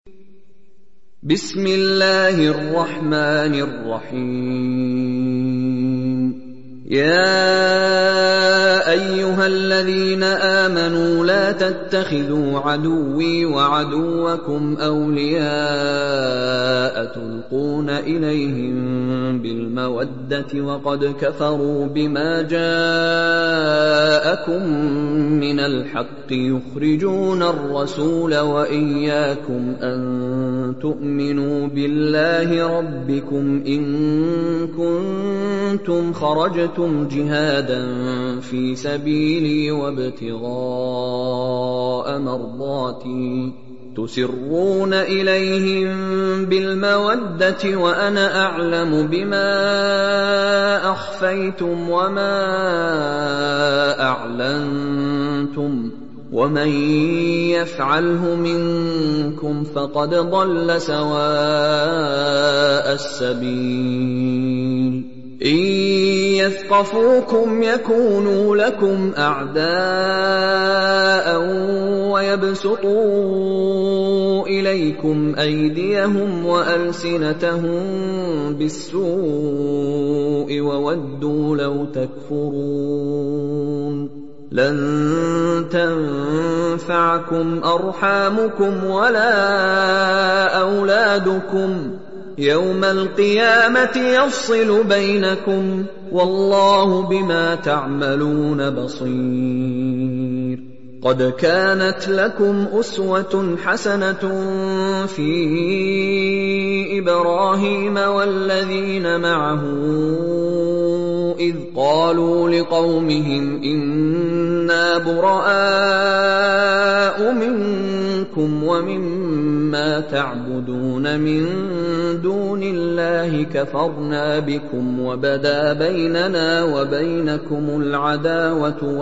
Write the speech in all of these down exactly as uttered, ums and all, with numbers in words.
بسم الله الرحمن الرحيم. يا أيها الذين آمنوا لا تتخذوا عدوي وعدوكم أولياء تلقون إليهم بالمودة وقد كفروا بما جاءكم من الحق يخرجون الرسول وإياكم أن تؤمنوا بالله ربكم إن كنتم خرجتم جهادا في سبيلي وابتغاء مرضاتي تسرون إليهم بالمودة وأنا أعلم بما أخفيتم وما أعلنتم ومن يفعله منكم فقد ضل سواء السبيل. إن يثقفوكم يكونوا لكم أعداء ويبسطوا إليكم أيديهم وألسنتهم بالسوء وودوا لو تكفرون. لن تنفعكم أرحامكم ولا أولادكم يوم القيامة يفصل بينكم والله بما تعملون بصير. قد كانت لكم أسوة حسنة في إبراهيم والذين معه إذ قالوا لقومهم إنا براء منكم ومما تعبدون من دون الله كفرنا بكم وبدا بيننا وبينكم العداوة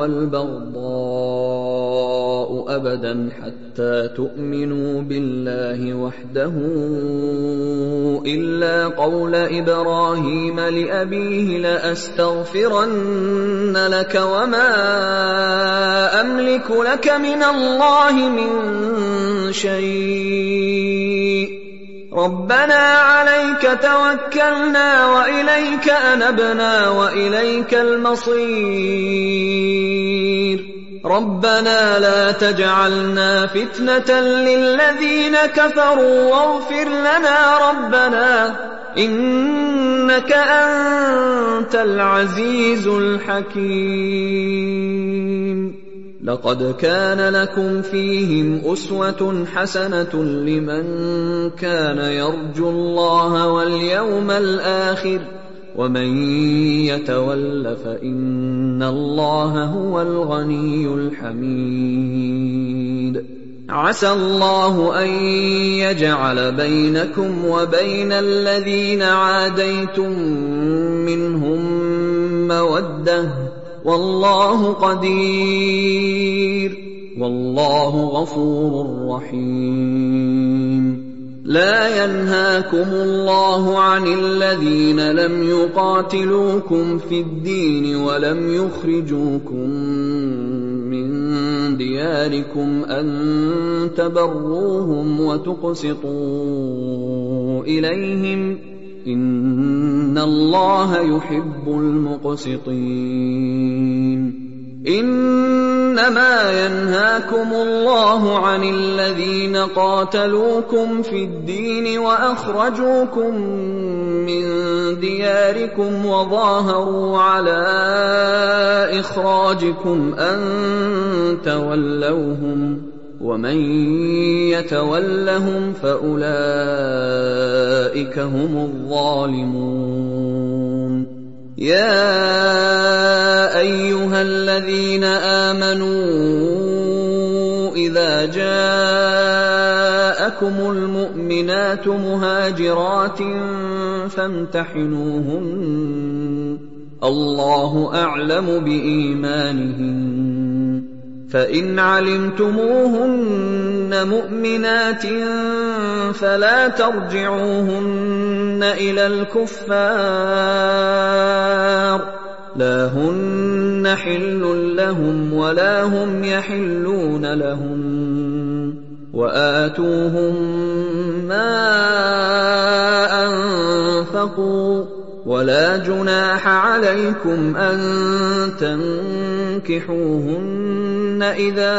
والبغضاء أبدا حتى تؤمنوا بالله وحده إلا قول إبراهيم لأبيه لأستغفرن لك وما أملك لك من الله من شيء ربنا عليك توكلنا وإليك أنبنا وإليك المصير. ربنا لا تجعلنا فتنة للذين كفروا واغفر لنا ربنا إنك أنت العزيز الحكيم. لقد كان لكم فيهم أسوة حسنة لمن كان يرجو الله واليوم الآخر ومن يتول فإن الله هو الغني الحميد. عسى الله أن يجعل بينكم وبين الذين عاديتم منهم مودة والله قدير والله غفور رحيم. لا ينهاكم الله عن الذين لم يقاتلوكم في الدين ولم يخرجوكم من دياركم أن تبروهم وتقسطوا إليهم إن الله يحب المقسطين. إنما ينهاكم الله عن الذين قاتلوكم في الدين وأخرجوكم من دياركم وظاهروا على إخراجكم أن تولوهم ومن يتولهم فأولئك هم الظالمون. يا أيها الذين آمنوا إذا جاءكم المؤمنات مهاجرات فامتحنوهن الله أعلم بإيمانهن فإن علمتموهن مؤمنات فلا ترجعوهن إلى الكفار لا هن حل لهم ولا هم يحلون لهم وآتوهم ما أنفقوا ولا جناح عليكم أن تنكحوهن إذا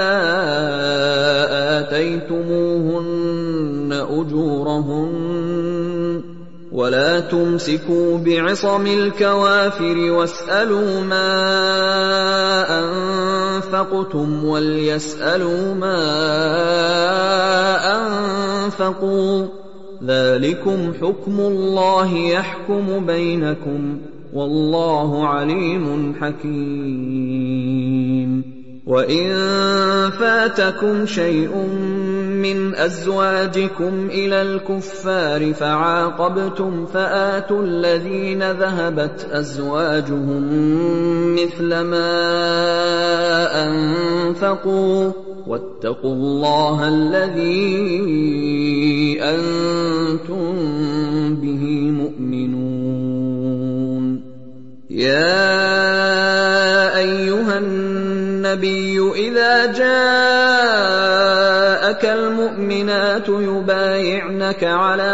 آتيتموهن أجورهن ولا تمسكوا بعصم الكوافر واسألوا ما أنفقتم وليسألوا ما أنفقوا ذلكم حكم الله يحكم بينكم والله عليم حكيم. وإن فاتكم شيء من أزواجكم إلى الكفار فعاقبتم فآتوا الذين ذهبت أزواجهم مثل ما أنفقوا واتقوا الله الذي أنتم به مؤمنون. يا أيها النبي إذا جاءك المؤمنات يبايعنك على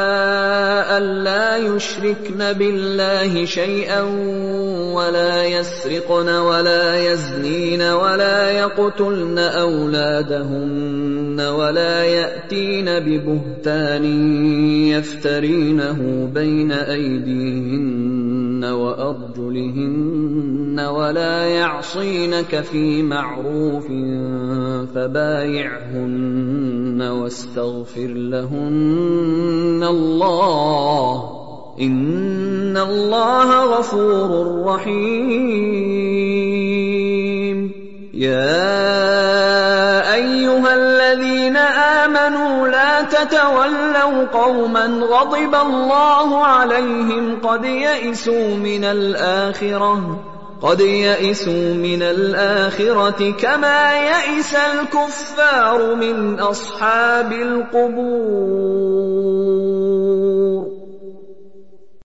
ألا يشركن بالله شيئا ولا يسرقن ولا يزنين ولا يقتلن أولادهن ولا يأتين ببهتان يفترينه بين أيديهن وأرجلهن ولا يعصينك في معروف فبايعهن واستغفر لهن الله إن الله غفور رحيم. يا أيها الذين آمنوا لا تتولوا قوما غضب الله عليهم قد يئسوا من الآخرة قد يئسوا من الآخرة كما يئس الكفار من أصحاب القبور.